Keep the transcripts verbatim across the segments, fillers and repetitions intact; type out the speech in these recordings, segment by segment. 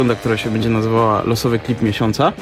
runda, która się będzie nazywała Losowy klip miesiąca.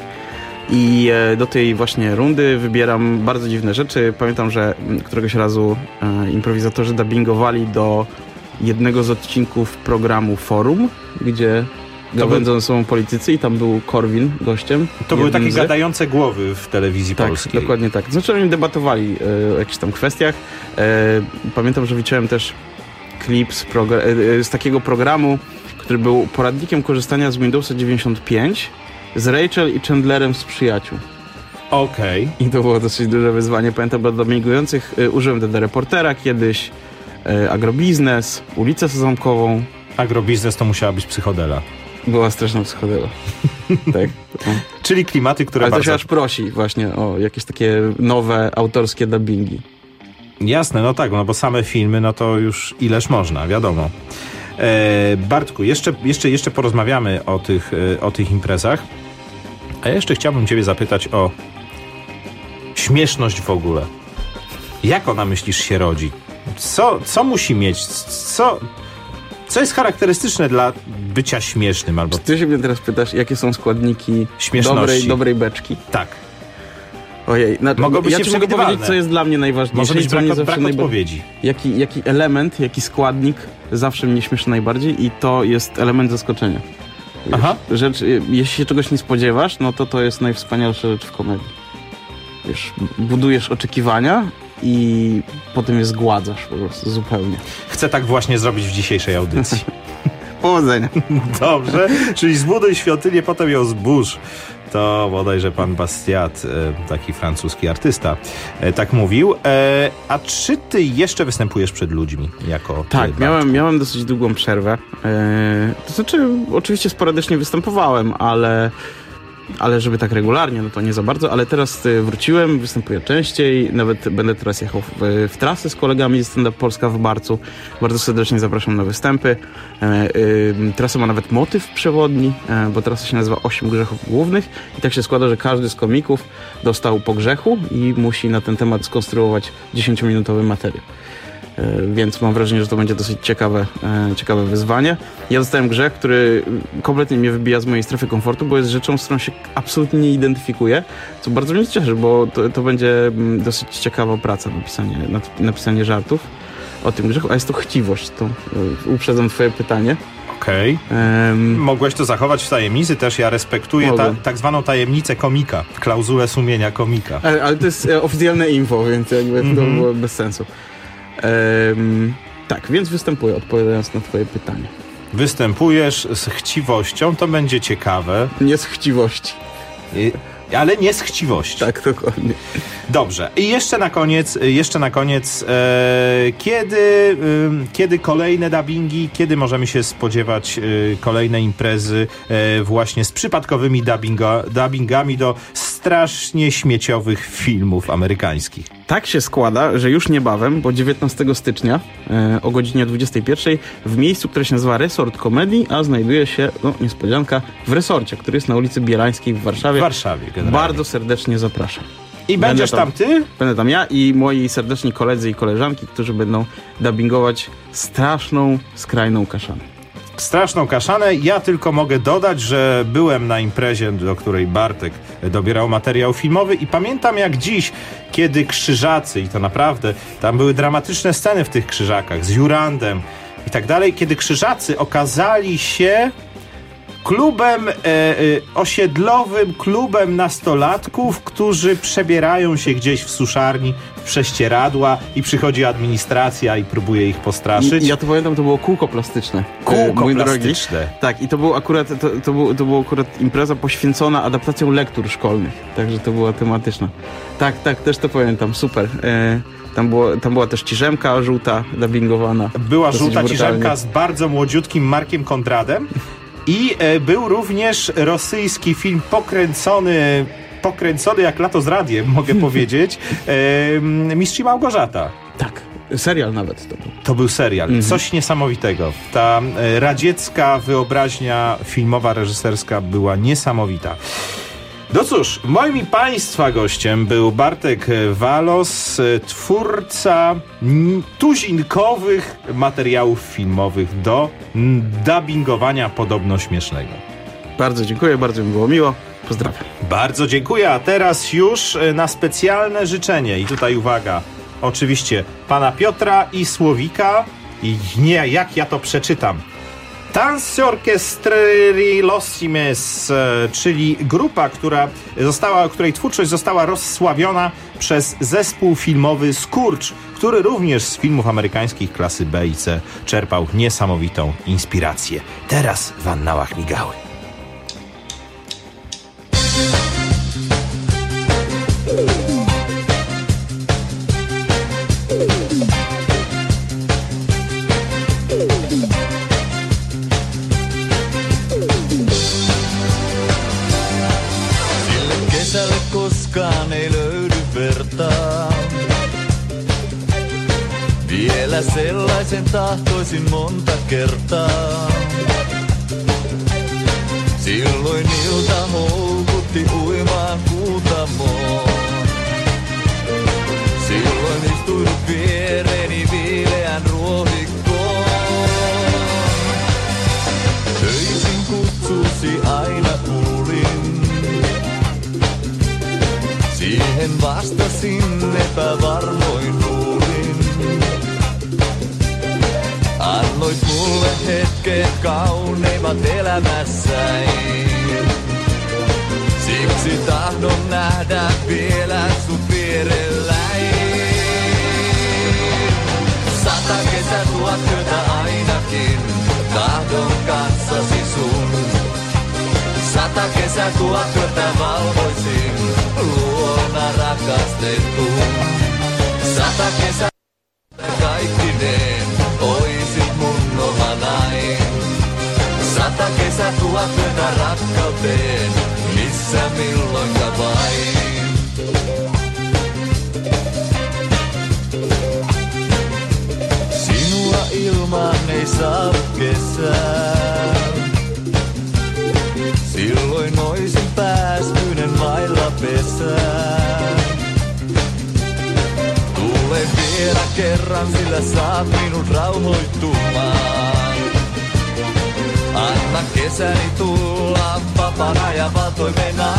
I do tej właśnie rundy wybieram bardzo dziwne rzeczy. Pamiętam, że któregoś razu improwizatorzy dubbingowali do jednego z odcinków programu Forum, gdzie gawędzą ze sobą politycy i tam był Korwin gościem. To były takie z... gadające głowy w telewizji tak, polskiej. Dokładnie tak. Znaczy oni debatowali e, o jakichś tam kwestiach. E, pamiętam, że widziałem też klip z, progr- e, z takiego programu, który był poradnikiem korzystania z Windowsa dziewięćdziesiąt pięć z Rachel i Chandlerem z Przyjaciół. Okej. Okay. I to było dosyć duże wyzwanie. Pamiętam, do domingujących e, użyłem D D Reportera kiedyś, e, Agrobiznes, Ulicę Sezamkową. Agrobiznes to musiała być psychodela. Była straszna psychodela. Tak. Czyli klimaty, które Ale bardzo... to się aż prosi właśnie o jakieś takie nowe, autorskie dubbingi. Jasne, no tak, no bo same filmy, no to już ileż można, wiadomo. E, Bartku, jeszcze, jeszcze, jeszcze porozmawiamy o tych, e, o tych imprezach. A ja jeszcze chciałbym ciebie zapytać o śmieszność w ogóle. Jak ona, myślisz, się rodzi? Co, co musi mieć? Co... Co jest charakterystyczne dla bycia śmiesznym? Albo... Czy ty się mnie teraz pytasz, jakie są składniki śmieszności dobrej, dobrej beczki? Tak. Ojej, na, mogą być ja ci mogę powiedzieć, co jest dla mnie najważniejsze. Może być brak, mnie brak najba... odpowiedzi. Jaki, jaki element, jaki składnik zawsze mnie śmieszy najbardziej i to jest element zaskoczenia. Wiesz, Aha. Rzecz, jeśli się czegoś nie spodziewasz, no to to jest najwspanialsza rzecz w komedii. Wiesz, budujesz oczekiwania i potem je zgładzasz po prostu zupełnie. Chcę tak właśnie zrobić w dzisiejszej audycji. Powodzenia. Dobrze, czyli zbuduj świątynię, potem ją zburz. To bodajże pan Bastiat, taki francuski artysta, tak mówił. A czy ty jeszcze występujesz przed ludźmi jako Tak, miałem, miałem dosyć długą przerwę. To znaczy, oczywiście sporadycznie występowałem, ale... ale żeby tak regularnie, no to nie za bardzo, ale teraz wróciłem, występuję częściej, nawet będę teraz jechał w, w trasy z kolegami z Stand Up Polska w Barcu. Bardzo serdecznie zapraszam na występy. E, e, trasa ma nawet motyw przewodni, e, bo trasa się nazywa osiem grzechów głównych i tak się składa, że każdy z komików dostał po grzechu i musi na ten temat skonstruować dziesięciominutowy materiał. Więc mam wrażenie, że to będzie dosyć ciekawe, ciekawe wyzwanie. Ja dostałem grzech, który kompletnie mnie wybija z mojej strefy komfortu, bo jest rzeczą, z którą się absolutnie nie identyfikuję, co bardzo mnie cieszy, bo to, to będzie dosyć ciekawa praca, napisanie, napisanie żartów o tym grzechu, a jest to chciwość. To uprzedzam twoje pytanie. Okej. Okay. Um, Mogłeś to zachować w tajemnicy też. Ja respektuję ta, tak zwaną tajemnicę komika, klauzulę sumienia komika. Ale, ale to jest oficjalne info, więc jakby mm-hmm. to było bez sensu. Um, tak, więc występuję, odpowiadając na twoje pytanie. Występujesz z chciwością, to będzie ciekawe. Nie z chciwości. I, ale nie z chciwości. Tak, dokładnie. Dobrze. I jeszcze na koniec, jeszcze na koniec, e, kiedy, e, kiedy kolejne dubbingi, kiedy możemy się spodziewać e, kolejne imprezy e, właśnie z przypadkowymi dubbinga, dubbingami do strasznie śmieciowych filmów amerykańskich? Tak się składa, że już niebawem, bo dziewiętnastego stycznia e, o godzinie dwudziestej pierwszej w miejscu, które się nazywa Resort Komedii, a znajduje się, no niespodzianka, w Resorcie, który jest na ulicy Bielańskiej w Warszawie. W Warszawie, generalnie. Bardzo serdecznie zapraszam. I będę będziesz tam, tam ty? Będę tam ja i moi serdeczni koledzy i koleżanki, którzy będą dubbingować straszną, skrajną kaszanę. Straszną kaszanę. Ja tylko mogę dodać, że byłem na imprezie, do której Bartek dobierał materiał filmowy i pamiętam jak dziś, kiedy krzyżacy, i to naprawdę, tam były dramatyczne sceny w tych krzyżakach, z Jurandem i tak dalej, kiedy krzyżacy okazali się klubem e, e, osiedlowym, klubem nastolatków, którzy przebierają się gdzieś w suszarni, w prześcieradła i przychodzi administracja i próbuje ich postraszyć. I, ja to pamiętam, to było kółko plastyczne. Kółko plastyczne. Tak, i to był akurat to, to, był, to była akurat impreza poświęcona adaptacją lektur szkolnych, także to była tematyczna. Tak, tak, też to pamiętam, super. E, Tam, było, tam była też Ciżemka żółta, dubbingowana. Była żółta Ciżemka z bardzo młodziutkim Markiem Kondradem. I e, był również rosyjski film pokręcony, pokręcony jak lato z radiem, mogę powiedzieć, e, Mistrz i Małgorzata. Tak, serial nawet to był. To był serial, mhm. Coś niesamowitego. Ta e, radziecka wyobraźnia filmowa, reżyserska była niesamowita. No cóż, moim i Państwa gościem był Bartek Walos, twórca tuzinkowych materiałów filmowych do dubbingowania podobno śmiesznego. Bardzo dziękuję, bardzo mi było miło. Pozdrawiam. Bardzo dziękuję, a teraz już na specjalne życzenie. I tutaj uwaga, oczywiście pana Piotra i Słowika. I nie, jak ja to przeczytam. Tancy Orchestri Lossimes, czyli grupa, która została, której twórczość została rozsławiona przez zespół filmowy Skurcz, który również z filmów amerykańskich klasy B i C czerpał niesamowitą inspirację. Teraz w annałach migały. Koskaan ei löydy vertaa. Vielä sellaisen tahtoisin monta kertaa. Silloin ilta houkutti uimaan Kuutamoon. Silloin istuin viereeni viileän ruohikkoon. Öisin kutsusi aina kuulin. Siihen vastasin epävarmoin luulin. Annoit mulle hetket kauneimmat elämässäin. Siksi tahdon nähdä vielä sut vierelläin. Sata kesä tuhat työtä ainakin, tahdon kanssasi sun. Sata kesä tuhat työtä valvoisin, luona rakastetun. Sata kesä kaikkineen, oisit mun oma nain. Sata kesä tuhat työtä rakkauteen, missä milloinka vain. Sinua ilman ei saa kesää. Silloin oisin päästyinen vailla pesää. Tule vielä kerran, sillä saat minut rauhoittumaan. Anna kesäni tulla vapaana ja valtoimena.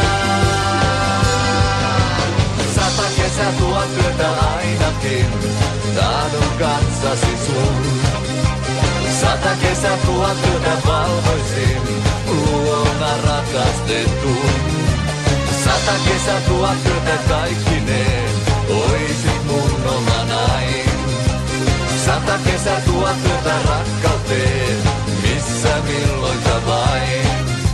Sata kesä tuhat työtä ainakin, tahdon kanssasi sun. Sata kesä tuhat työtä valvoisin, luona rakastetun. Sata kesä tuhat työtä kaikkineen, oisit mun oma nain. Sata kesä tuhat työtä rakkauteen, missä milloinka vain.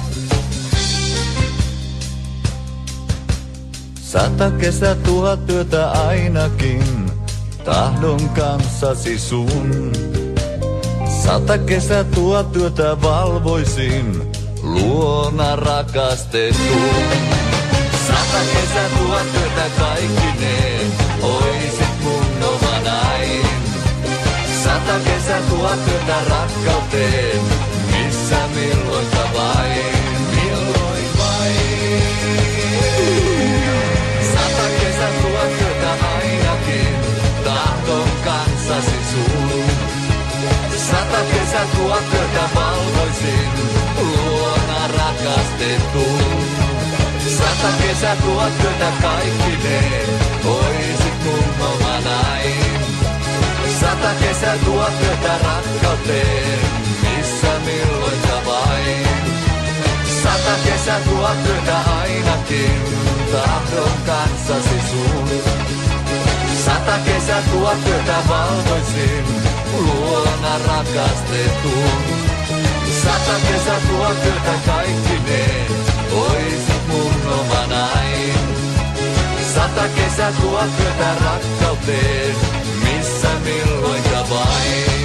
Sata kesä tuhat työtä ainakin, tahdon kanssasi sun. Sata kesä tuhat työtä valvoisin, luona rakastetun. Sata kesä tuhat työtä kaikkineen, oisit mun oma nain. Sata kesä tuhat työtä rakkauteen, missä milloinka vain, milloin vain. Sata kesä tuhat työtä ainakin, tahdon kanssasi sun. Sata kesä tuhat työtä valvoisin, luona rakastetun. Sata kesä tuhat työtä kaikkineen, oisit mun oma nain. Sata kesä tuhat työtä rakkauteen, missä milloinka vain. Sata kesä tuhat työtä ainakin, tahdon kanssasi sun. Sata kesä tuhat työtä valvoisin, luona rakastetun. Sata kesä tuhat työtä kaikkineen, oisit mun oma nain. Sata kesä tuhat työtä rakkauteen, missä milloinka vain.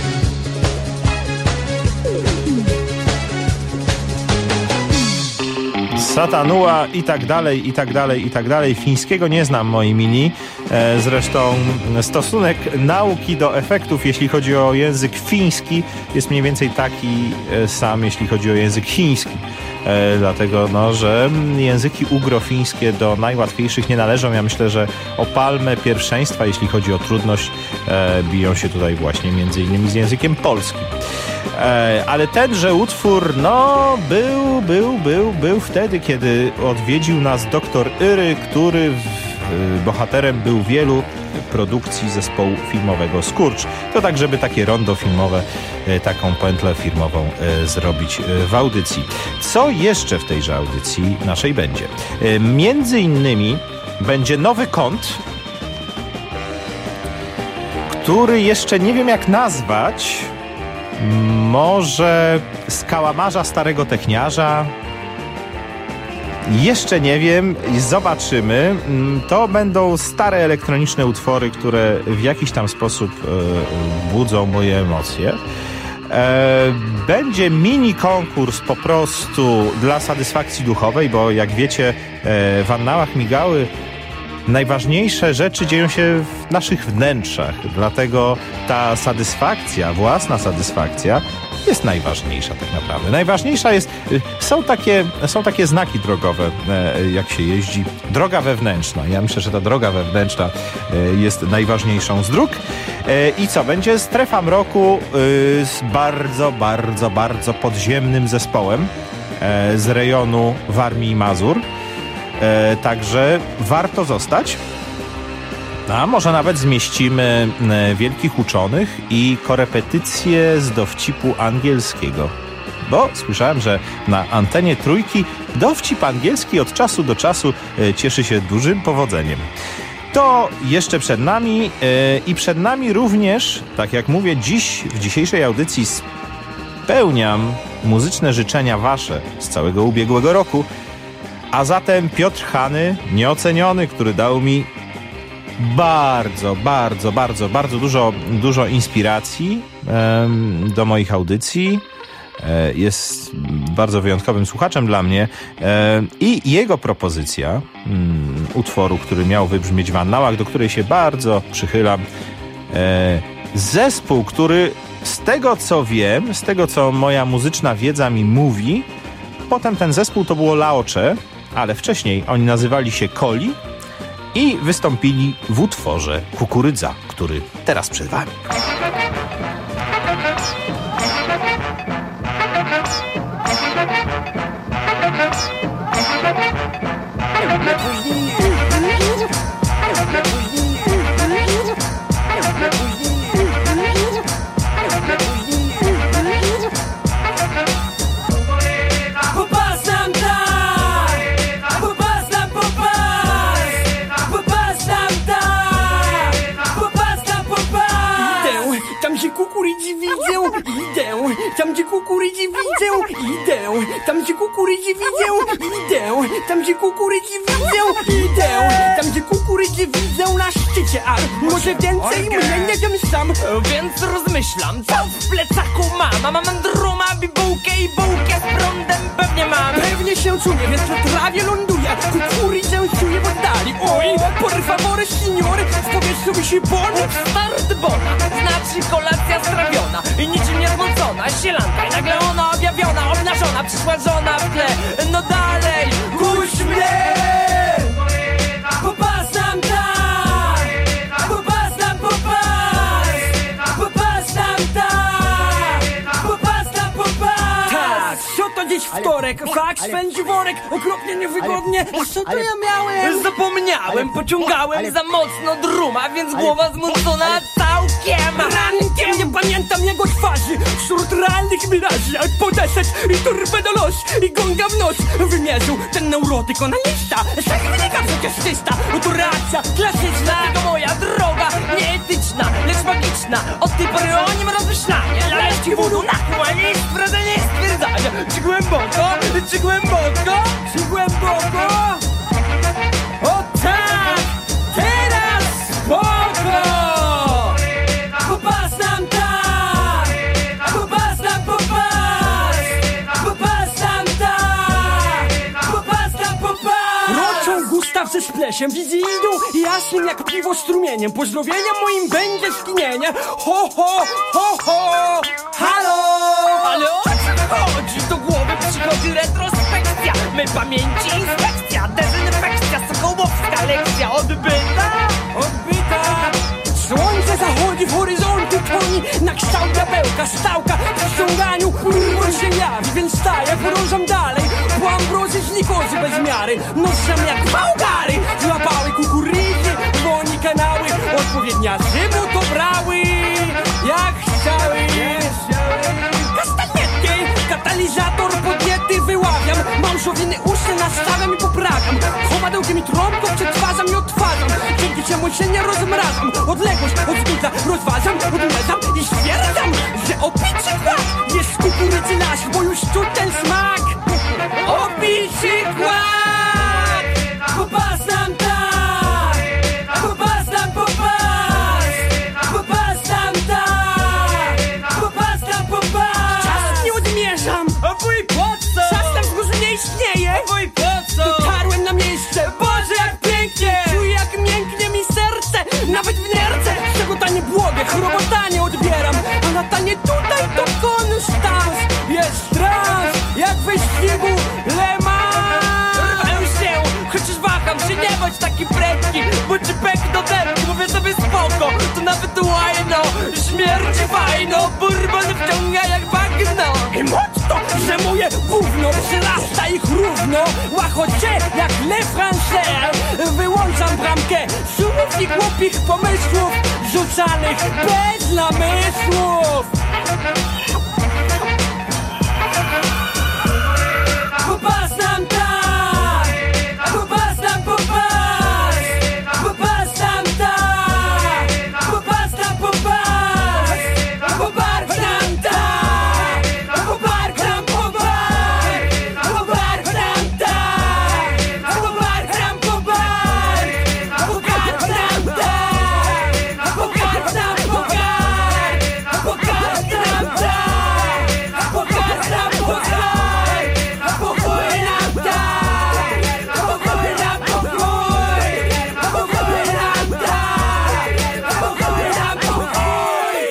Satanua i tak dalej, i tak dalej, i tak dalej. Fińskiego nie znam, moi mili. E, zresztą stosunek nauki do efektów, jeśli chodzi o język fiński, jest mniej więcej taki sam, jeśli chodzi o język chiński. e, dlatego, no, że języki ugrofińskie do najłatwiejszych nie należą. Ja myślę, że o palmę pierwszeństwa, jeśli chodzi o trudność, e, biją się tutaj właśnie między innymi z językiem polskim. E, ale tenże utwór, no, był, był, był, był wtedy, kiedy odwiedził nas doktor Iry, który w, bohaterem był wielu produkcji zespołu filmowego Skurcz. To tak, żeby takie rondo filmowe, taką pętlę filmową zrobić w audycji. Co jeszcze w tejże audycji naszej będzie? Między innymi będzie nowy kąt, który jeszcze nie wiem jak nazwać. Może z kałamarza starego techniarza? Jeszcze nie wiem, zobaczymy. To będą stare elektroniczne utwory, które w jakiś tam sposób e, budzą moje emocje. E, będzie mini konkurs po prostu dla satysfakcji duchowej, bo jak wiecie, e, w annałach Migały najważniejsze rzeczy dzieją się w naszych wnętrzach, dlatego ta satysfakcja, własna satysfakcja jest najważniejsza tak naprawdę. Najważniejsza jest, są takie, są takie znaki drogowe, jak się jeździ. Droga wewnętrzna. Ja myślę, że ta droga wewnętrzna jest najważniejszą z dróg. I co? Będzie strefa mroku z bardzo, bardzo, bardzo podziemnym zespołem z rejonu Warmii i Mazur. Także warto zostać. A może nawet zmieścimy wielkich uczonych i korepetycje z dowcipu angielskiego. Bo słyszałem, że na antenie Trójki dowcip angielski od czasu do czasu cieszy się dużym powodzeniem. To jeszcze przed nami i przed nami również, tak jak mówię, dziś w dzisiejszej audycji spełniam muzyczne życzenia wasze z całego ubiegłego roku. A zatem Piotr Hany, nieoceniony, który dał mi bardzo, bardzo, bardzo, bardzo dużo, dużo inspiracji um, do moich audycji. E, jest bardzo wyjątkowym słuchaczem dla mnie. E, I jego propozycja um, utworu, który miał wybrzmieć w annałach, do której się bardzo przychylam. E, zespół, który z tego co wiem, z tego co moja muzyczna wiedza mi mówi, potem ten zespół to było Laocze, ale wcześniej oni nazywali się Koli i wystąpili w utworze Kukurydza, który teraz przed wami. Kukurydzi widzę, idę. Tam gdzie kukurydzi widzę, idę. Tam gdzie kukurydzi widzę, idę. Tam gdzie kukurydzi widzę, idę. Tam gdzie kukurydzi widzę na szczycie, a może więcej mnie nie wiem sam. Więc rozmyślam, co w plecaku mam. Mam druma, bibułkę i bułkę z prądem pewnie mam. Pewnie się czuję, więc na trawie ląduję. Kukurydzę czuję w oddali. Oj, por favore signore, w powietrzu mi się bon. Start bona, znaczy kolacja strawiona i niczym niezmącona, sielanka i nagle ona objawiona, obnażona, przyszła żona w tle. No dalej, puść mnie! Popatrz tam tak! Popatrz tam, popatrz! Popatrz tam tak! Popatrz tam, popatrz! Tak, co to dziś wtorek? Fakt spędzi worek, okropnie niewygodnie. Co to ja miałem? Zapomniałem, pociągałem za mocno druma, więc głowa zmącona całkiem. Rankiem nie pamiętam jego twarzy wśród realnych miraży, jak podeszedł i torpedolos i gonga w nos wymierzył ten neurotyk onanista. Tak wynika przecież czysta, no to reakcja klasyczna. To moja droga, nieetyczna, lecz magiczna. Od tej pory o nim rozmyślanie. Leci wudu, nakłanie i sprawdzenie stwierdzania. Czy głęboko, czy głęboko, czy głęboko? O tak, teraz spoko! Popatrz tam tak! Popatrz tam, popatrz! Popatrz tam tak! Popatrz tam, popatrz! Roczą Gustaw ze splesiem, wizyjną jasnym jak piwo strumieniem. Pozdrowieniem moim będzie skinienie. Ho, ho, ho, ho! Halo! ale o co chodzi? Do głowy przychodzi retrospekcja. mej pamięci inspekcja, dezynfekcja, sokołowska lekcja odbyta. Odbyta! Słońce zachodzi, w horyzontu toni, na kształt diabełka, stałka w ściąganiu. On się jawi, więc staję, podążam dalej. Po ambrozy z nikozy bez miary, noszam jak bałgary. Złapały kukurydzy, dzwoni kanały, odpowiednia żywot obrały, jak chciały. Kastanietki, katalizator podjęty wyławiam. Małżowiny uszy nastawiam i poprawiam. Chowadełkiem i trąbką przetwarzam i odtwarzam. Dzięki czemu się nie rozmrażam. Odległość od zbita rozważam, odmierzam i stwierdzam, że opiczy kład jest kukurydzy laś, bo już czuć ten smak. Opiczy kład! Popatrz nam tak! Popatrz nam, popatrz! Popatrz nam tak! Popatrz nam, popatrz! Czas nie odmierzam! A wuj, po co? Czas na wzgórzu nie istnieje! A wuj, po co? Dotarłem na miejsce! Boże, jak pięknie! Czuję, jak mięknie mi serce! Nawet w nerce! Z tego tanie błogę, chrobotanie odbieram! A latanie tutaj to konstans! Jest trans! Jak w wyścigu Le Mans! Rwę się, chociaż waham się, nie bądź taki prędki, bo ci pek do derki, mówię sobie spoko, to nawet łajno, śmierci fajno, bourbon wciąga jak bagno. I mocno przemuje gówno, przyrasta ich równo. Łachocie jak Le Français. Wyłączam bramkę szumów i głupich pomysłów, rzucanych bez namysłów. Popatrz nam tak! Popatrz nam, popatrz! Popatrz nam tak! Popatrz nam, popatrz! Popatrz nam tak! Popatrz nam, popatrz! Popatrz nam tak! Popatrz nam, popatrz! Popatrz nam tak! Popatrz nam, popatrz! Popatrz nam tak! Popatrz nam, popatrz! Pokój nam tak! Pokój nam, pokój! Pokój nam tak! Pokój nam, pokój!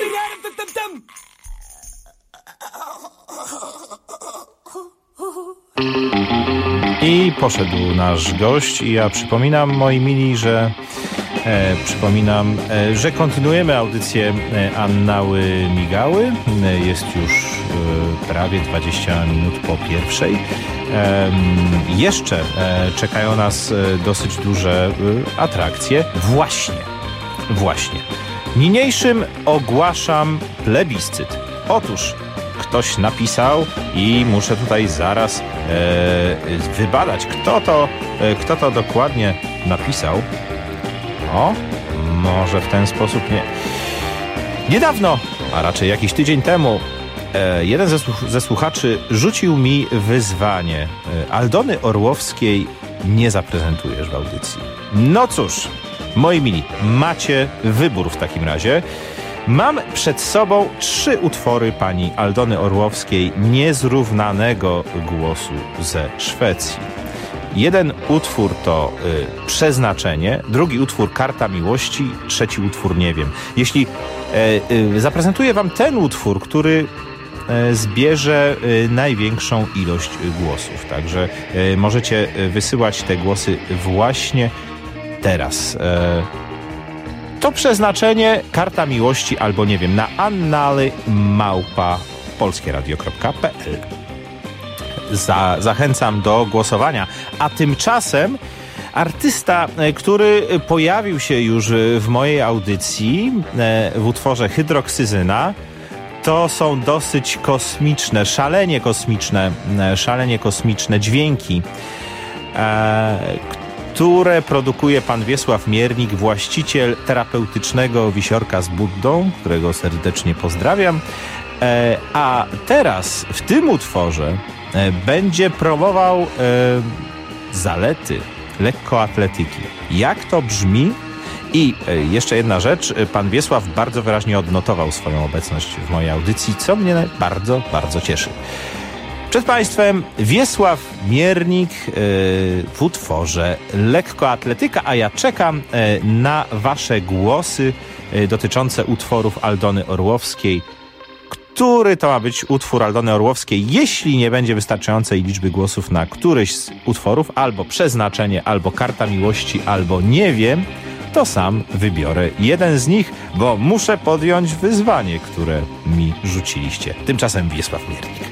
I poszedł nasz gość i ja przypominam, moi mili, że e, przypominam, e, że kontynuujemy audycję e, Annały Migały. E, jest już e, prawie dwadzieścia minut po pierwszej. E, jeszcze e, czekają nas e, dosyć duże e, atrakcje. Właśnie, właśnie. Niniejszym ogłaszam plebiscyt. Otóż ktoś napisał i muszę tutaj zaraz e, wybadać, kto to, e, kto to dokładnie napisał. O, może w ten sposób nie. Niedawno, a raczej jakiś tydzień temu, e, jeden ze, ze słuchaczy rzucił mi wyzwanie. E, Aldony Orłowskiej nie zaprezentujesz w audycji. No cóż, moi mili, macie wybór w takim razie. Mam przed sobą trzy utwory pani Aldony Orłowskiej, niezrównanego głosu ze Szwecji. Jeden utwór to y, Przeznaczenie, drugi utwór Karta Miłości, trzeci utwór Nie wiem. Jeśli y, y, zaprezentuję wam ten utwór, który y, zbierze y, największą ilość głosów, także y, możecie wysyłać te głosy właśnie teraz. Y, To Przeznaczenie, Karta Miłości albo Nie wiem, na annaly małpa polskieradio kropka p l. Za, zachęcam do głosowania. A tymczasem artysta, który pojawił się już w mojej audycji w utworze Hydroksyzyna, to są dosyć kosmiczne, szalenie kosmiczne, szalenie kosmiczne dźwięki, które produkuje pan Wiesław Miernik, właściciel terapeutycznego Wisiorka z Buddą, którego serdecznie pozdrawiam. E, a teraz w tym utworze e, będzie promował e, zalety lekkoatletyki. Jak to brzmi? I e, jeszcze jedna rzecz, pan Wiesław bardzo wyraźnie odnotował swoją obecność w mojej audycji, co mnie bardzo, bardzo cieszy. Przed państwem Wiesław Miernik yy, w utworze Lekkoatletyka, a ja czekam yy, na wasze głosy yy, dotyczące utworów Aldony Orłowskiej, który to ma być utwór Aldony Orłowskiej. Jeśli nie będzie wystarczającej liczby głosów na któryś z utworów, albo Przeznaczenie, albo Karta Miłości, albo Nie wiem, to sam wybiorę jeden z nich, bo muszę podjąć wyzwanie, które mi rzuciliście. Tymczasem Wiesław Miernik.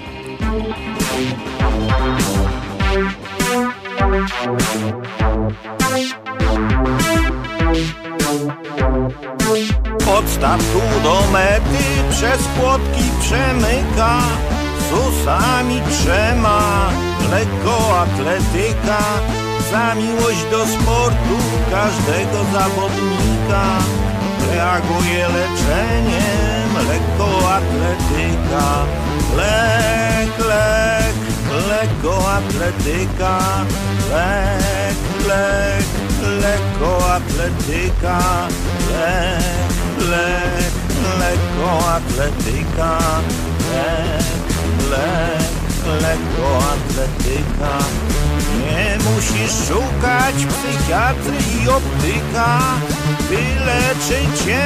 Od startu do mety przez płotki przemyka, z usami trzema lekkoatletyka. Za miłość do sportu każdego zawodnika reaguje leczeniem lekkoatletyka. Lek, lek, lekkoatletyka. Lek, lek, lekkoatletyka. Lek, lek, lekkoatletyka. Lek, lek, lekkoatletyka. Nie musisz szukać psychiatry i optyka, wyleczy cię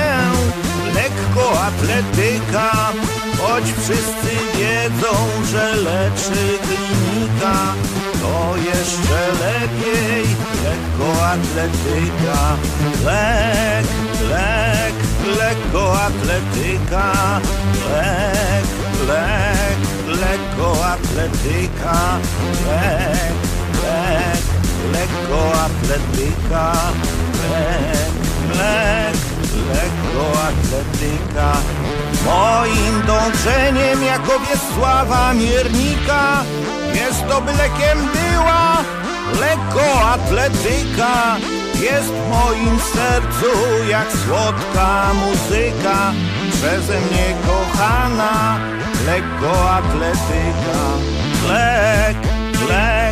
lekkoatletyka. Choć wszyscy wiedzą, że leczy klinika, to jeszcze lepiej lekkoatletyka. Lek, lek, lekkoatletyka. Lek, lek, lekkoatletyka. Lek, lek, lekkoatletyka. Lek, lek, lekkoatletyka. Moim dążeniem jako Wiesława Miernika jest to, by lekiem była lekkoatletyka. Jest w moim sercu jak słodka muzyka, przeze mnie kochana lekkoatletyka. Lek, lek,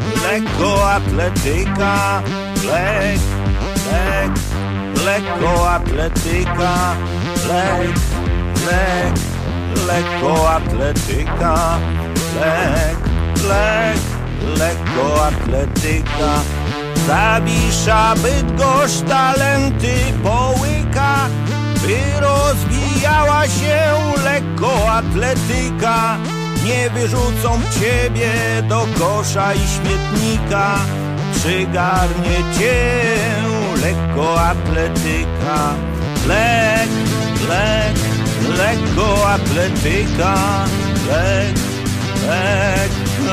lekkoatletyka. Lek, lek, lekkoatletyka. Lek, lek, lekkoatletyka. Lek, lek, lekkoatletyka. Zawisza Bydgoszcz talenty połyka, by rozwijała się lekkoatletyka. Nie wyrzucą ciebie do kosza i śmietnika, przygarnie cię lekkoatletyka. Lek, lek, lekkoatletyka. Lek, lek,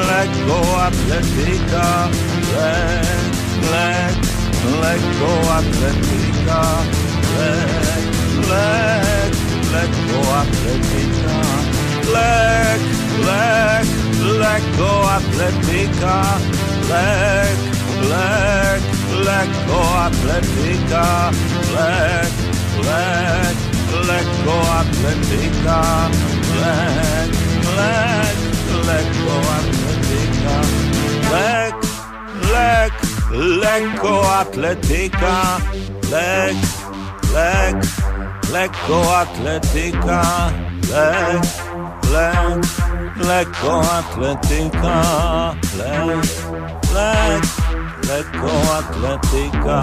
lekkoatletyka. Lek, lek, lekkoatletyka. Lek, lek, lekkoatletyka. Lek, lek, lekkoatletyka. Lek, lek, lekkoatletyka. Lek, lek, lekkoatletyka. Lek, lek, lekkoatletyka. Lek, lek, lekkoatletyka. Lek, lek, lekkoatletyka. Lek, lek, lekkoatletyka. Lek, lek, lekkoatletyka.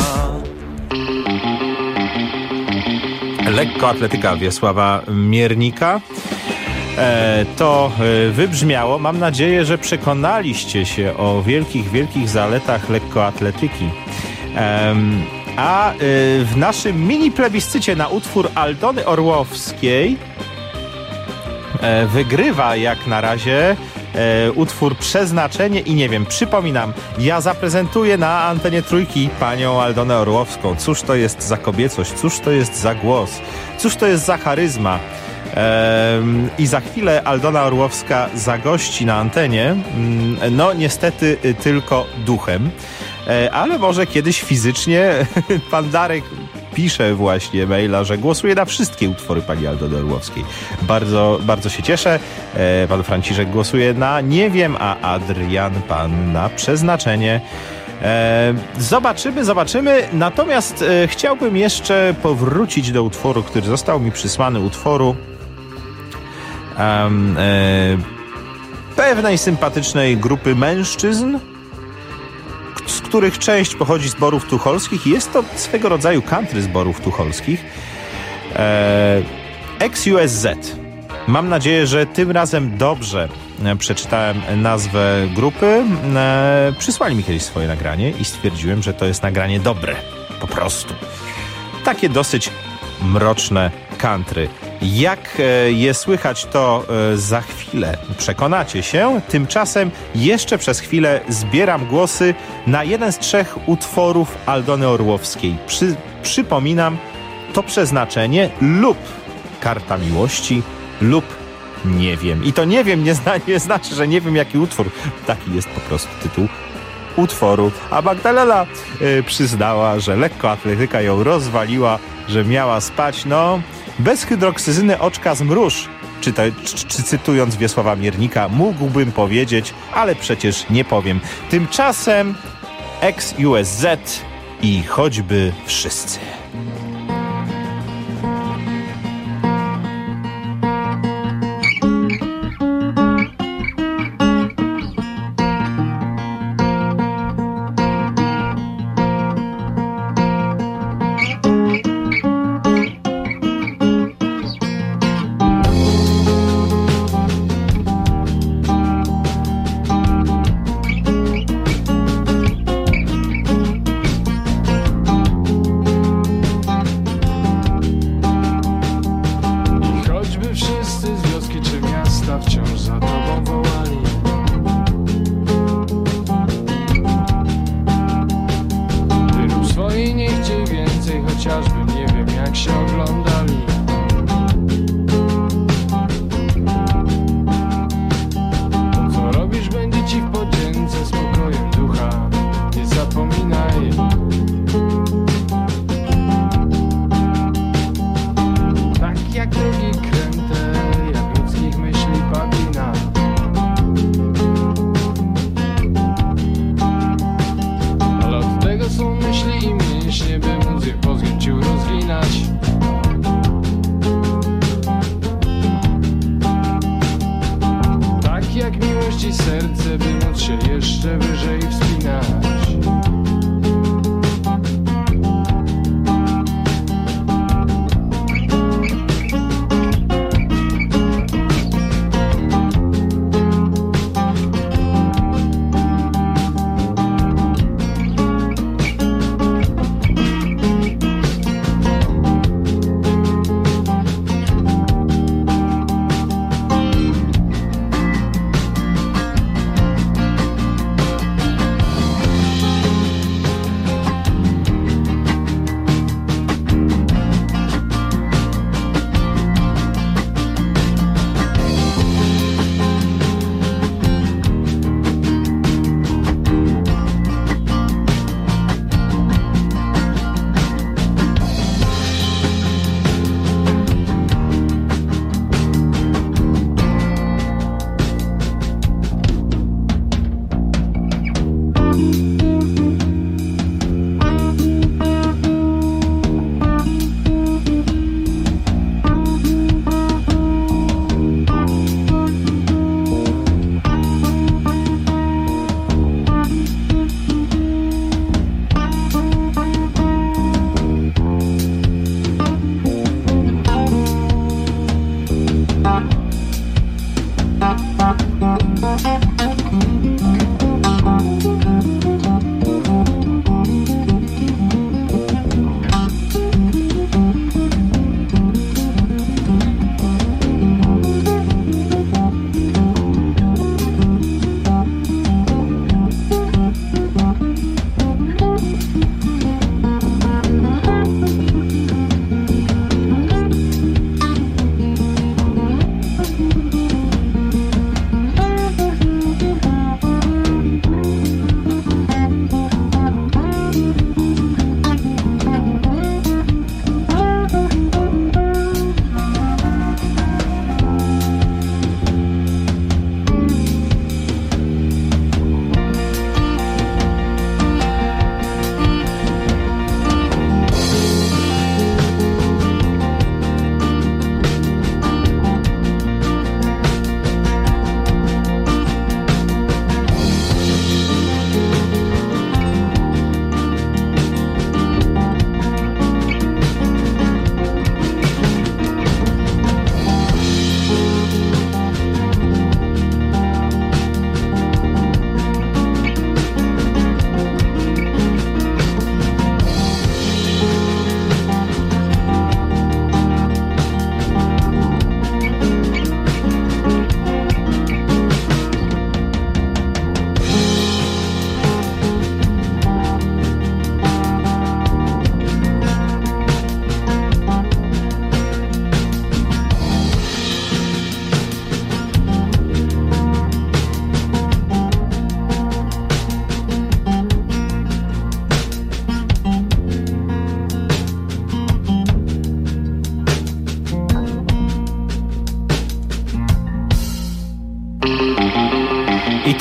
Lekkoatletyka Wiesława Miernika. E, to e, wybrzmiało. Mam nadzieję, że przekonaliście się o wielkich, wielkich zaletach lekkoatletyki. E, a e, w naszym mini plebiscycie na utwór Aldony Orłowskiej e, wygrywa jak na razie e, utwór Przeznaczenie i Nie wiem. Przypominam, ja zaprezentuję na antenie Trójki panią Aldonę Orłowską. Cóż to jest za kobiecość, cóż to jest za głos, cóż to jest za charyzma. I za chwilę Aldona Orłowska zagości na antenie, no niestety tylko duchem, ale może kiedyś fizycznie. Pan Darek pisze właśnie maila, że głosuje na wszystkie utwory pani Aldony Orłowskiej. Bardzo, bardzo się cieszę. Pan Franciszek głosuje na Nie wiem, a Adrian pan na Przeznaczenie. Zobaczymy, zobaczymy. Natomiast chciałbym jeszcze powrócić do utworu, który został mi przysłany, utworu Um, e, pewnej sympatycznej grupy mężczyzn, z których część pochodzi z Borów Tucholskich i jest to swego rodzaju country z Borów Tucholskich. e, X U S Z. Mam nadzieję, że tym razem dobrze przeczytałem nazwę grupy. Przysłali mi kiedyś swoje nagranie i stwierdziłem, że to jest nagranie dobre. Po prostu. Takie dosyć mroczne country. Jak je słychać, to za chwilę przekonacie się. Tymczasem jeszcze przez chwilę zbieram głosy na jeden z trzech utworów Aldony Orłowskiej. Przy, przypominam, to Przeznaczenie lub Karta Miłości lub Nie wiem. I to nie wiem nie, zna, nie znaczy, że nie wiem jaki utwór. Taki jest po prostu tytuł utworu. A Magdalena y, przyznała, że lekkoatletyka ją rozwaliła, że miała spać, no, bez hydroksyzyny oczka zmruż. Czy, to, czy, czy cytując Wiesława Miernika, mógłbym powiedzieć, ale przecież nie powiem. Tymczasem ex U S Z i choćby wszyscy. Są myśli i mięśnie, by móc je po zgięciu rozginać.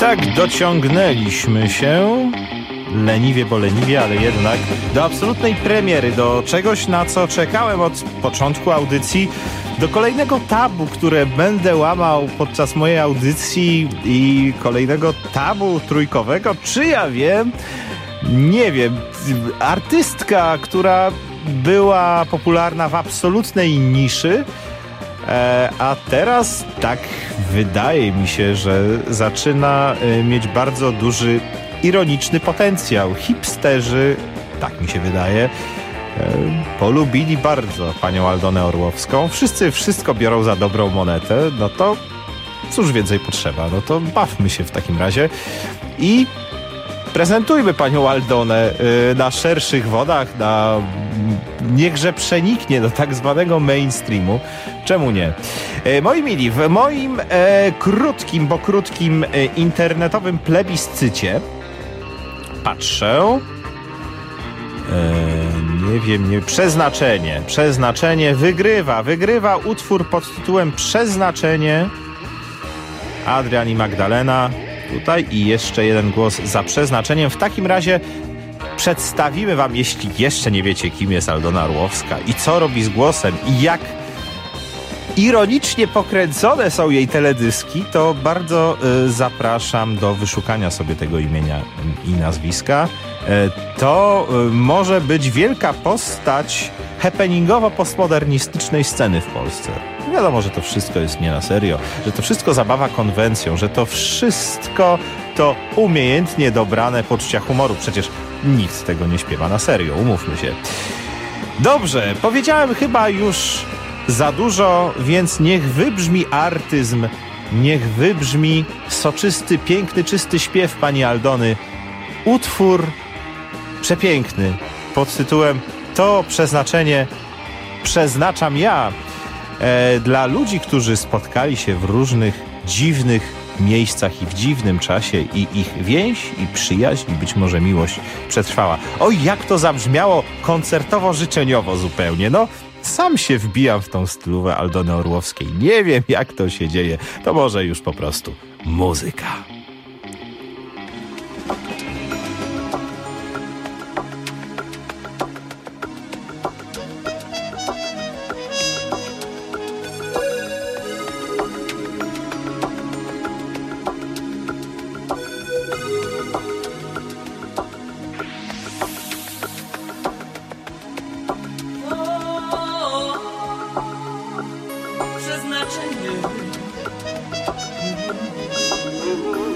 tak dociągnęliśmy się, leniwie, bo leniwie, ale jednak, do absolutnej premiery, do czegoś, na co czekałem od początku audycji, do kolejnego tabu, które będę łamał podczas mojej audycji i kolejnego tabu trójkowego. Czy ja wiem? Nie wiem. Artystka, która była popularna w absolutnej niszy, e, a teraz tak wydaje mi się, że zaczyna e, mieć bardzo duży ironiczny potencjał. Hipsterzy, tak mi się wydaje, polubili bardzo panią Aldonę Orłowską. Wszyscy wszystko biorą za dobrą monetę. No to cóż więcej potrzeba? No to bawmy się w takim razie i prezentujmy panią Aldonę na szerszych wodach, na... niechże przeniknie do tak zwanego mainstreamu. Czemu nie? Moi mili, w moim e, krótkim, bo krótkim e, internetowym plebiscycie patrzę. Eee, nie wiem, nie. Przeznaczenie. Przeznaczenie wygrywa. Wygrywa utwór pod tytułem Przeznaczenie. Adrian i Magdalena. Tutaj i jeszcze jeden głos za Przeznaczeniem. W takim razie przedstawimy wam, jeśli jeszcze nie wiecie, kim jest Aldona Orłowska i co robi z głosem i jak ironicznie pokręcone są jej teledyski, to bardzo y, zapraszam do wyszukania sobie tego imienia i nazwiska. Y, to y, może być wielka postać happeningowo-postmodernistycznej sceny w Polsce. Wiadomo, że to wszystko jest nie na serio, że to wszystko zabawa konwencją, że to wszystko to umiejętnie dobrane poczucia humoru. Przecież nikt tego nie śpiewa na serio, umówmy się. Dobrze, powiedziałem chyba już za dużo, więc niech wybrzmi artyzm, niech wybrzmi soczysty, piękny, czysty śpiew pani Aldony. Utwór przepiękny pod tytułem To przeznaczenie przeznaczam ja. E, dla ludzi, którzy spotkali się w różnych dziwnych miejscach i w dziwnym czasie i ich więź i przyjaźń i być może miłość przetrwała. Oj, jak to zabrzmiało koncertowo-życzeniowo zupełnie. No, sam się wbijam w tą stylówę Aldony Orłowskiej. Nie wiem, jak to się dzieje. To może już po prostu muzyka. Przeznaczenie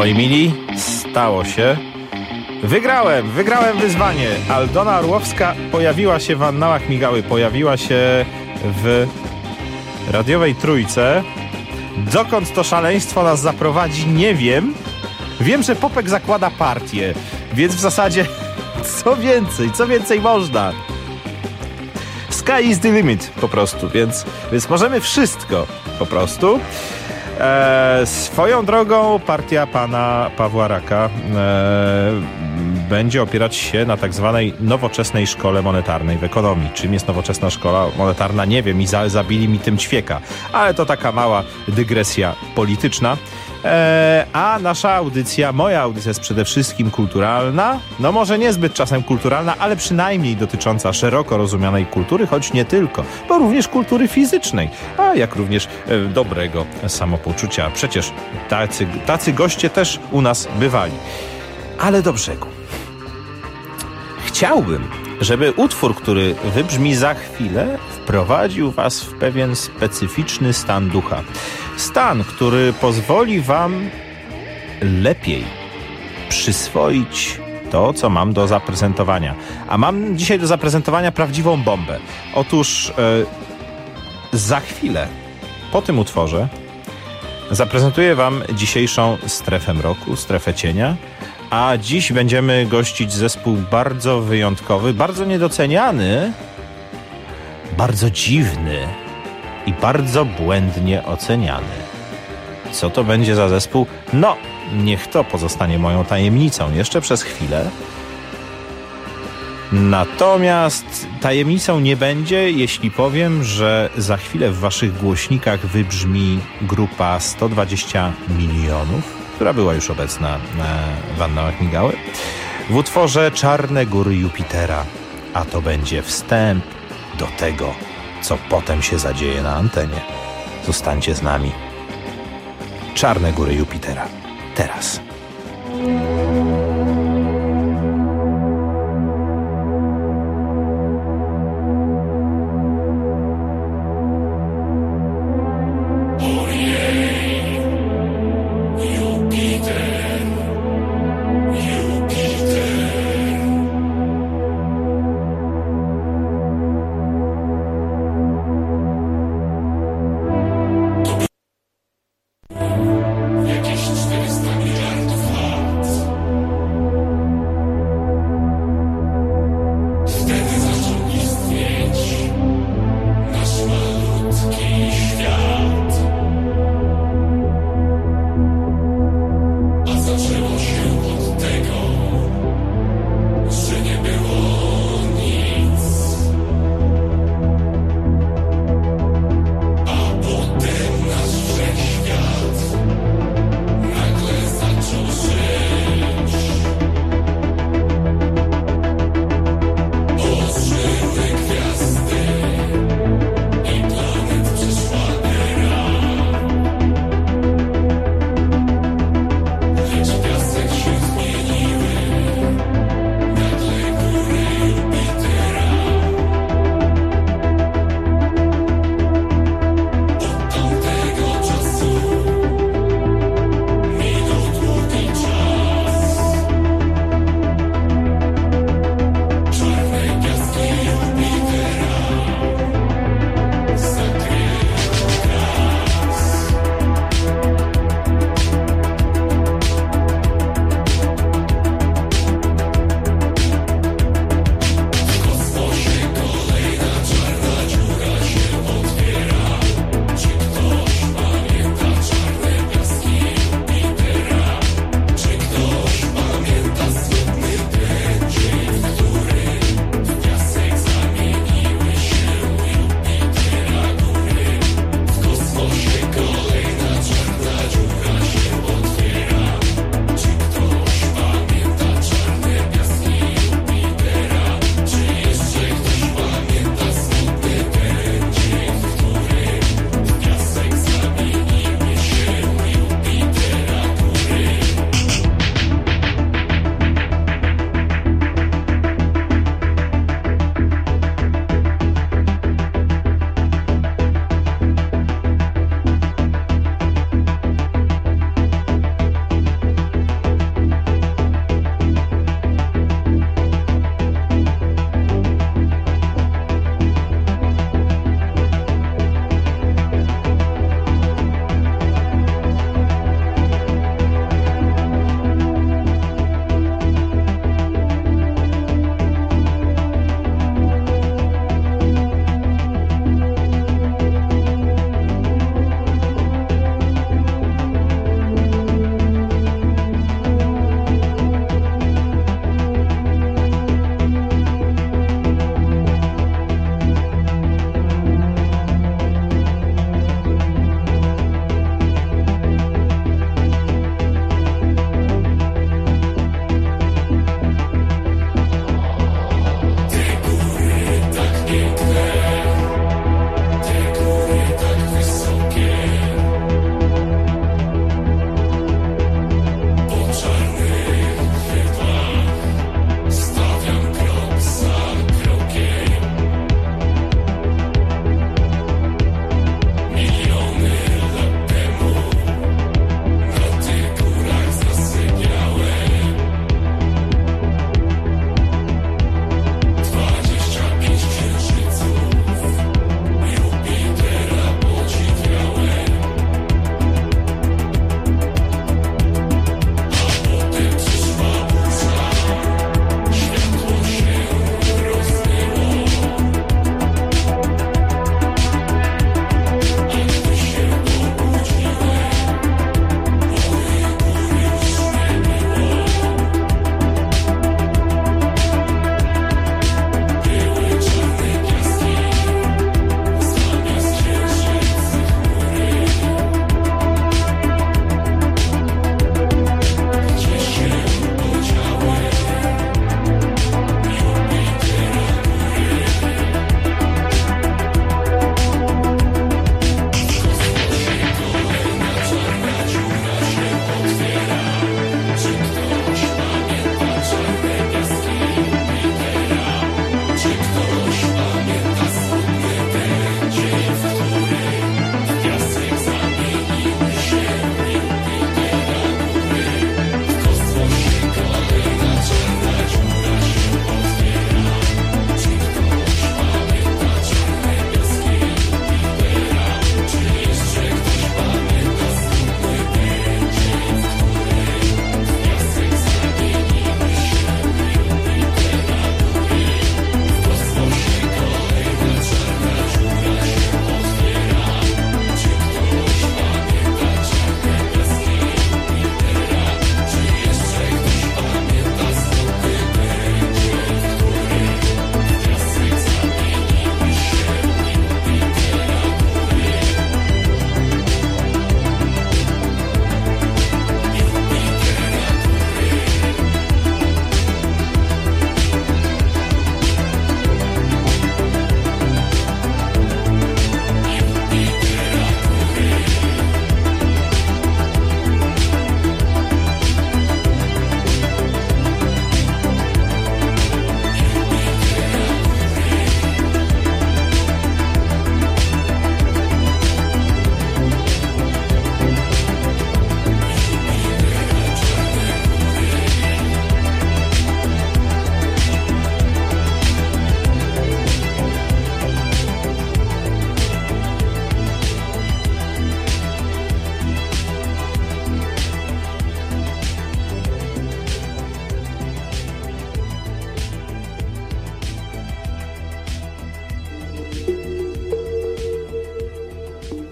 Moi mili, stało się. Wygrałem, wygrałem wyzwanie. Aldona Orłowska pojawiła się w Annałach Migały, pojawiła się w radiowej Trójce. Dokąd to szaleństwo nas zaprowadzi, nie wiem. Wiem, że Popek zakłada partię, więc w zasadzie co więcej, co więcej można. Sky is the limit po prostu, więc, więc możemy wszystko po prostu. E, swoją drogą partia pana Pawła Raka e, będzie opierać się na tak zwanej nowoczesnej szkole monetarnej w ekonomii. Czym jest nowoczesna szkoła monetarna, nie wiem i za, zabili mi tym ćwieka, ale to taka mała dygresja polityczna. E, a nasza audycja, moja audycja jest przede wszystkim kulturalna, no może niezbyt czasem kulturalna, ale przynajmniej dotycząca szeroko rozumianej kultury, choć nie tylko, bo również kultury fizycznej, a jak również e, dobrego samopoczucia. Przecież tacy, tacy goście też u nas bywali. Ale do brzegu. Chciałbym, żeby utwór, który wybrzmi za chwilę, wprowadził was w pewien specyficzny stan ducha. Stan, który pozwoli wam lepiej przyswoić to, co mam do zaprezentowania. A mam dzisiaj do zaprezentowania prawdziwą bombę. Otóż e, za chwilę, po tym utworze, zaprezentuję wam dzisiejszą strefę mroku, strefę cienia. A dziś będziemy gościć zespół bardzo wyjątkowy, bardzo niedoceniany, bardzo dziwny i bardzo błędnie oceniany. Co to będzie za zespół? No, niech to pozostanie moją tajemnicą jeszcze przez chwilę. Natomiast tajemnicą nie będzie, jeśli powiem, że za chwilę w waszych głośnikach wybrzmi grupa sto dwadzieścia milionów, która była już obecna w Annałach Migały, w utworze Czarne Góry Jupitera. A to będzie wstęp do tego, co potem się zadzieje na antenie. Zostańcie z nami. Czarne Góry Jupitera. Teraz. Jakieś czterysta miliardów.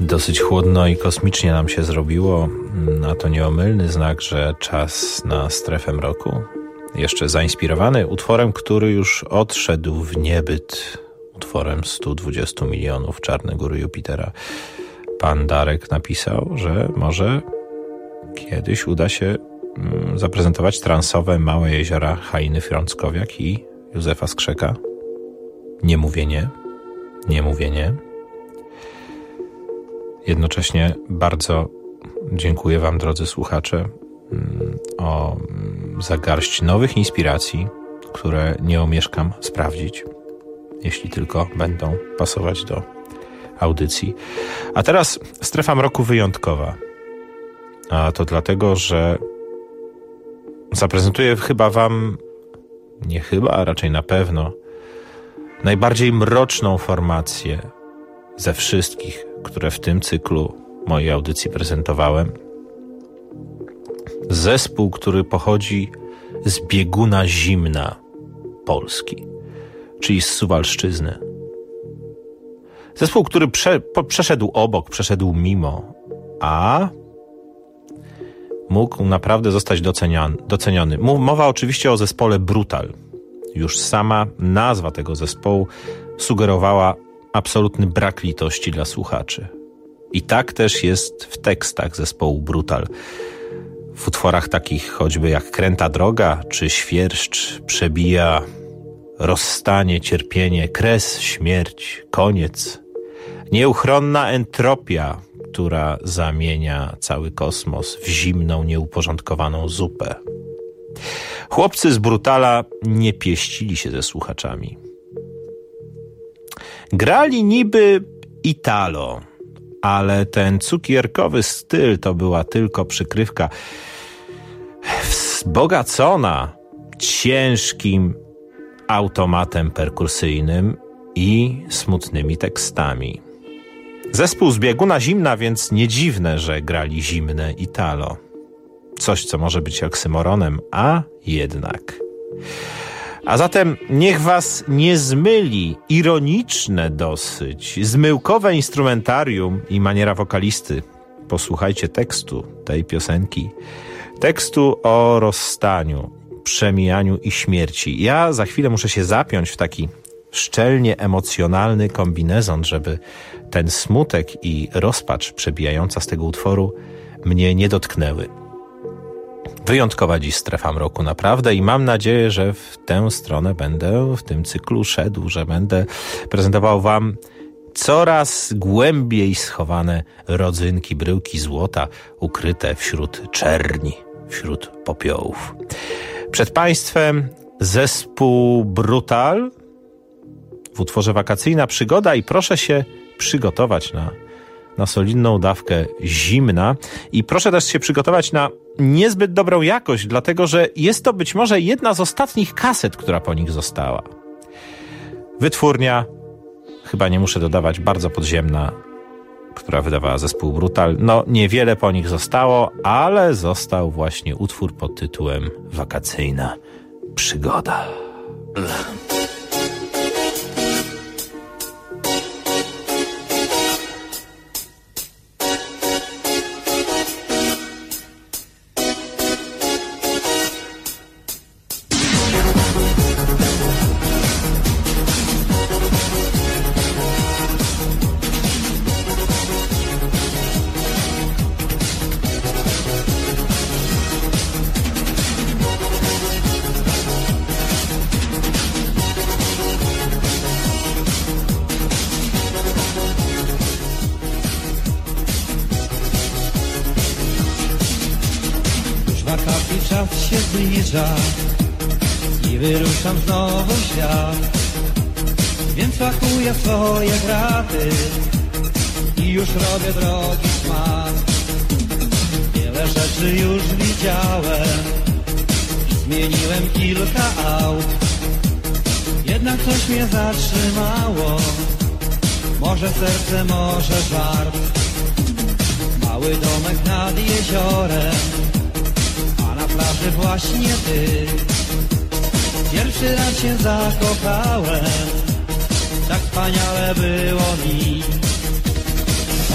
Dosyć chłodno i kosmicznie nam się zrobiło, a to nieomylny znak, że czas na strefę mroku. Jeszcze zainspirowany utworem, który już odszedł w niebyt, utworem stu dwudziestu milionów Czarne góry Jupitera. Pan Darek napisał, że może kiedyś uda się zaprezentować transowe Małe jeziora Haliny Frąckowiak i Józefa Skrzeka. Nie mówię nie, nie mówię nie. Jednocześnie bardzo dziękuję wam, drodzy słuchacze, o, za garść nowych inspiracji, które nie omieszkam sprawdzić, jeśli tylko będą pasować do audycji. A teraz strefa mroku wyjątkowa. A to dlatego, że zaprezentuję chyba wam, nie chyba, a raczej na pewno, najbardziej mroczną formację ze wszystkich, które w tym cyklu mojej audycji prezentowałem. Zespół, który pochodzi z bieguna zimna Polski, czyli z Suwalszczyzny. Zespół, który prze, po, przeszedł obok, przeszedł mimo, a mógł naprawdę zostać doceniony. doceniony. Mowa oczywiście o zespole Brutal. Już sama nazwa tego zespołu sugerowała absolutny brak litości dla słuchaczy. I tak też jest w tekstach zespołu Brutal. W utworach takich choćby jak Kręta droga czy Świerszcz przebija rozstanie, cierpienie, kres, śmierć, koniec. Nieuchronna entropia, która zamienia cały kosmos w zimną, nieuporządkowaną zupę. Chłopcy z Brutala nie pieścili się ze słuchaczami. Grali niby Italo, ale ten cukierkowy styl to była tylko przykrywka wzbogacona ciężkim automatem perkusyjnym i smutnymi tekstami. Zespół z bieguna zimna, więc nie dziwne, że grali zimne Italo. Coś, co może być oksymoronem, a jednak. A zatem niech was nie zmyli ironiczne dosyć, zmyłkowe instrumentarium i maniera wokalisty. Posłuchajcie tekstu tej piosenki. Tekstu o rozstaniu, przemijaniu i śmierci. Ja za chwilę muszę się zapiąć w taki szczelnie emocjonalny kombinezon, żeby ten smutek i rozpacz przebijająca z tego utworu mnie nie dotknęły. Wyjątkowa dziś strefa mroku naprawdę i mam nadzieję, że w tę stronę będę w tym cyklu szedł, że będę prezentował wam coraz głębiej schowane rodzynki, bryłki złota ukryte wśród czerni, wśród popiołów. Przed państwem zespół Brutal w utworze Wakacyjna przygoda i proszę się przygotować na, na solidną dawkę zimna i proszę też się przygotować na niezbyt dobrą jakość, dlatego że jest to być może jedna z ostatnich kaset, która po nich została. Wytwórnia, chyba nie muszę dodawać, bardzo podziemna, która wydawała zespół Brutal. No, niewiele po nich zostało, ale został właśnie utwór pod tytułem Wakacyjna przygoda. Czas się zbliża i wyruszam znowu w świat, więc pakuję swoje graty i już robię drogi smak. Wiele rzeczy już widziałem, zmieniłem kilka aut, jednak coś mnie zatrzymało, może serce, może żart. Mały domek nad jeziorem, plaży właśnie ty. Pierwszy raz się zakochałem, tak wspaniale było mi.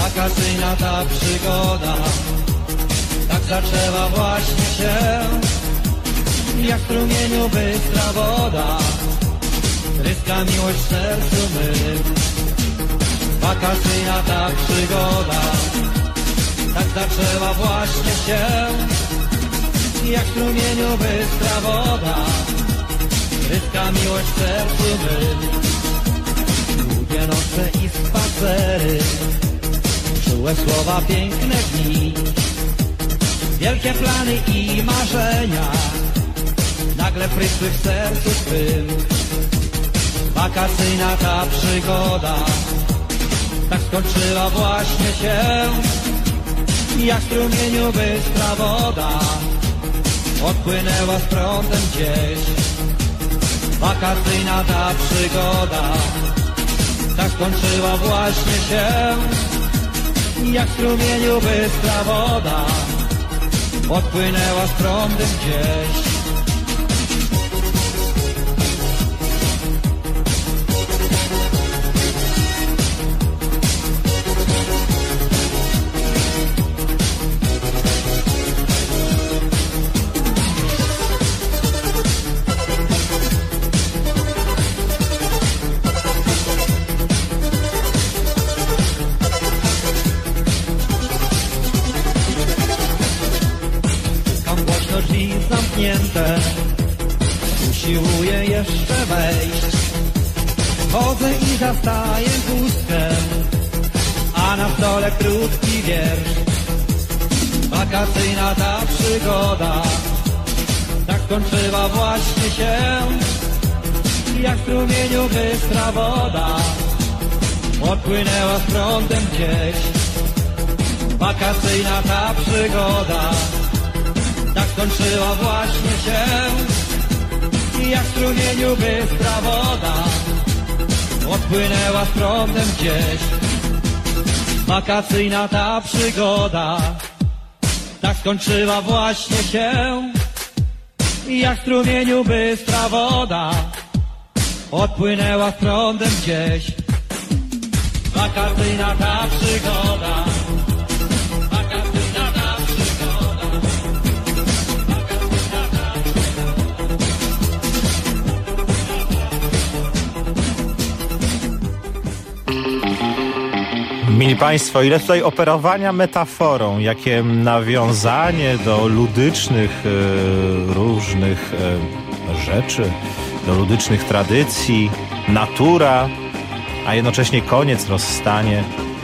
Wakacyjna ta przygoda tak zaczęła właśnie się, jak w strumieniu bystra woda, tryska miłość w sercu mym. Wakacyjna ta przygoda tak zaczęła właśnie się, jak w strumieniu bystra woda, tryska miłość w sercu mym. Długie noce i spacery, czułe słowa, piękne dni, wielkie plany i marzenia nagle prysły w sercu twym. Wakacyjna ta przygoda tak skończyła właśnie się, jak w strumieniu bystra woda odpłynęła z prądem gdzieś. Wakacyjna ta przygoda tak skończyła właśnie się, jak w strumieniu bystra woda odpłynęła z prądem gdzieś. Usiłuję jeszcze wejść, chodzę i zastaję pustkę, a na stole krótki wiersz. Wakacyjna ta przygoda tak skończyła właśnie się, jak w strumieniu bystra woda odpłynęła z prądem gdzieś. Wakacyjna ta przygoda tak skończyła właśnie się, jak w strumieniu bystra woda odpłynęła z prądem gdzieś. Wakacyjna ta przygoda tak skończyła właśnie się, jak w strumieniu bystra woda odpłynęła z prądem gdzieś. Wakacyjna ta przygoda. Mili Państwo, ile tutaj operowania metaforą, jakie nawiązanie do ludycznych e, różnych e, rzeczy, do ludycznych tradycji, natura, a jednocześnie koniec, rozstanie.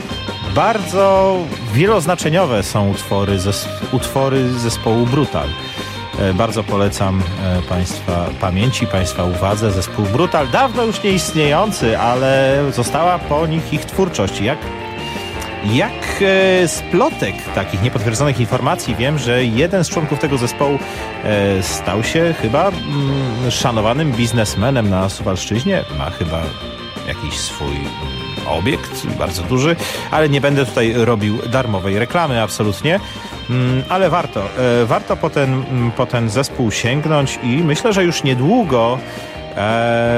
Bardzo wieloznaczeniowe są utwory, zes utwory zespołu Brutal. E, bardzo polecam e, Państwa pamięci, Państwa uwadze zespół Brutal. Dawno już nie istniejący, ale została po nich ich twórczość. Jak Jak e, z plotek, takich niepotwierdzonych informacji, wiem, że jeden z członków tego zespołu e, stał się chyba mm, szanowanym biznesmenem na Suwalszczyźnie. Ma chyba jakiś swój obiekt, bardzo duży, ale nie będę tutaj robił darmowej reklamy, absolutnie. Mm, ale warto, e, warto po ten, po ten zespół sięgnąć i myślę, że już niedługo e,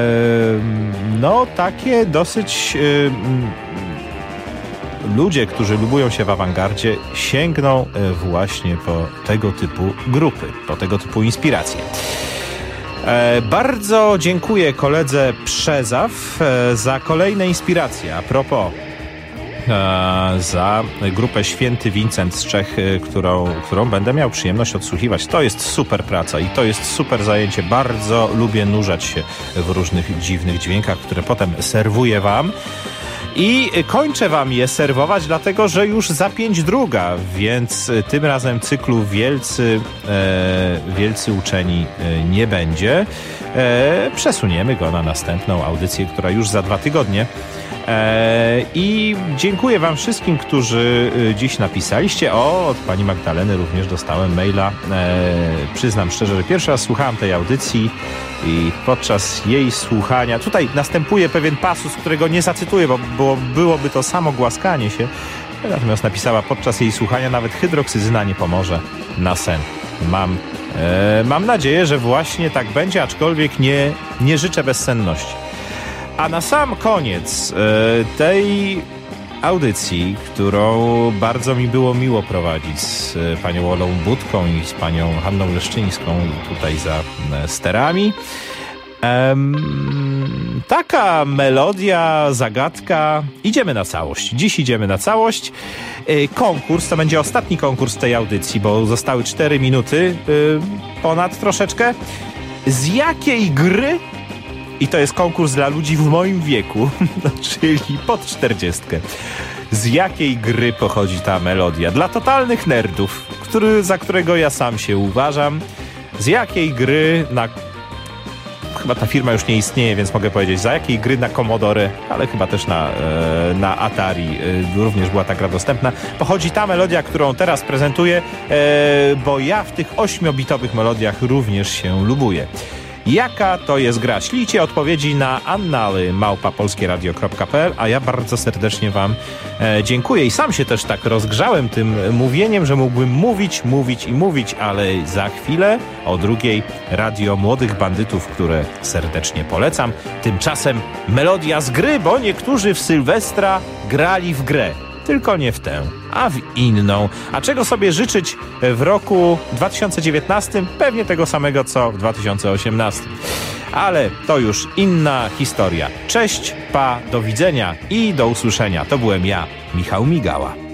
no takie dosyć... E, ludzie, którzy lubują się w awangardzie, sięgną właśnie po tego typu grupy, po tego typu inspiracje. E, bardzo dziękuję koledze Przezaw e, za kolejne inspiracje. A propos, e, za grupę Święty Wincent z Czech, e, którą, którą będę miał przyjemność odsłuchiwać. To jest super praca i to jest super zajęcie. Bardzo lubię nurzać się w różnych dziwnych dźwiękach, które potem serwuję wam. I kończę wam je serwować, dlatego że już za pięć druga, więc tym razem cyklu Wielcy, e, Wielcy Uczeni e, nie będzie. E, przesuniemy go na następną audycję, która już za dwa tygodnie. E, I dziękuję wam wszystkim, którzy dziś napisaliście. O, od pani Magdaleny również dostałem maila. E, przyznam szczerze, że pierwszy raz słuchałem tej audycji i podczas jej słuchania, tutaj następuje pewien pasus, którego nie zacytuję, bo, bo byłoby to samo głaskanie się. Natomiast napisała, podczas jej słuchania nawet hydroksyzyna nie pomoże na sen. Mam, e, mam nadzieję, że właśnie tak będzie, aczkolwiek nie, nie życzę bezsenności. A na sam koniec e, tej audycji, którą bardzo mi było miło prowadzić z panią Olą Budką i z panią Hanną Leszczyńską tutaj za sterami. Um, taka melodia, zagadka. Idziemy na całość. Dziś idziemy na całość. Yy, konkurs, to będzie ostatni konkurs tej audycji, bo zostały cztery minuty yy, ponad troszeczkę. Z jakiej gry, i to jest konkurs dla ludzi w moim wieku, czyli pod czterdziestkę, z jakiej gry pochodzi ta melodia? Dla totalnych nerdów, który, za którego ja sam się uważam. Z jakiej gry na... Chyba ta firma już nie istnieje, więc mogę powiedzieć, za jakiej gry na Commodore, ale chyba też na, e, na Atari e, również była ta gra dostępna. Pochodzi ta melodia, którą teraz prezentuję, e, bo ja w tych ośmiobitowych melodiach również się lubuję. Jaka to jest gra? Ślijcie odpowiedzi na annaly małpa polskieradio kropka p l, a ja bardzo serdecznie wam e, dziękuję. I sam się też tak rozgrzałem tym mówieniem, że mógłbym mówić, mówić i mówić, ale za chwilę o drugiej Radio Młodych Bandytów, które serdecznie polecam. Tymczasem melodia z gry, bo niektórzy w Sylwestra grali w grę. Tylko nie w tę, a w inną. A czego sobie życzyć w roku dwa tysiące dziewiętnastym? Pewnie tego samego, co w dwa tysiące osiemnastym. Ale to już inna historia. Cześć, pa, do widzenia i do usłyszenia. To byłem ja, Michał Migała.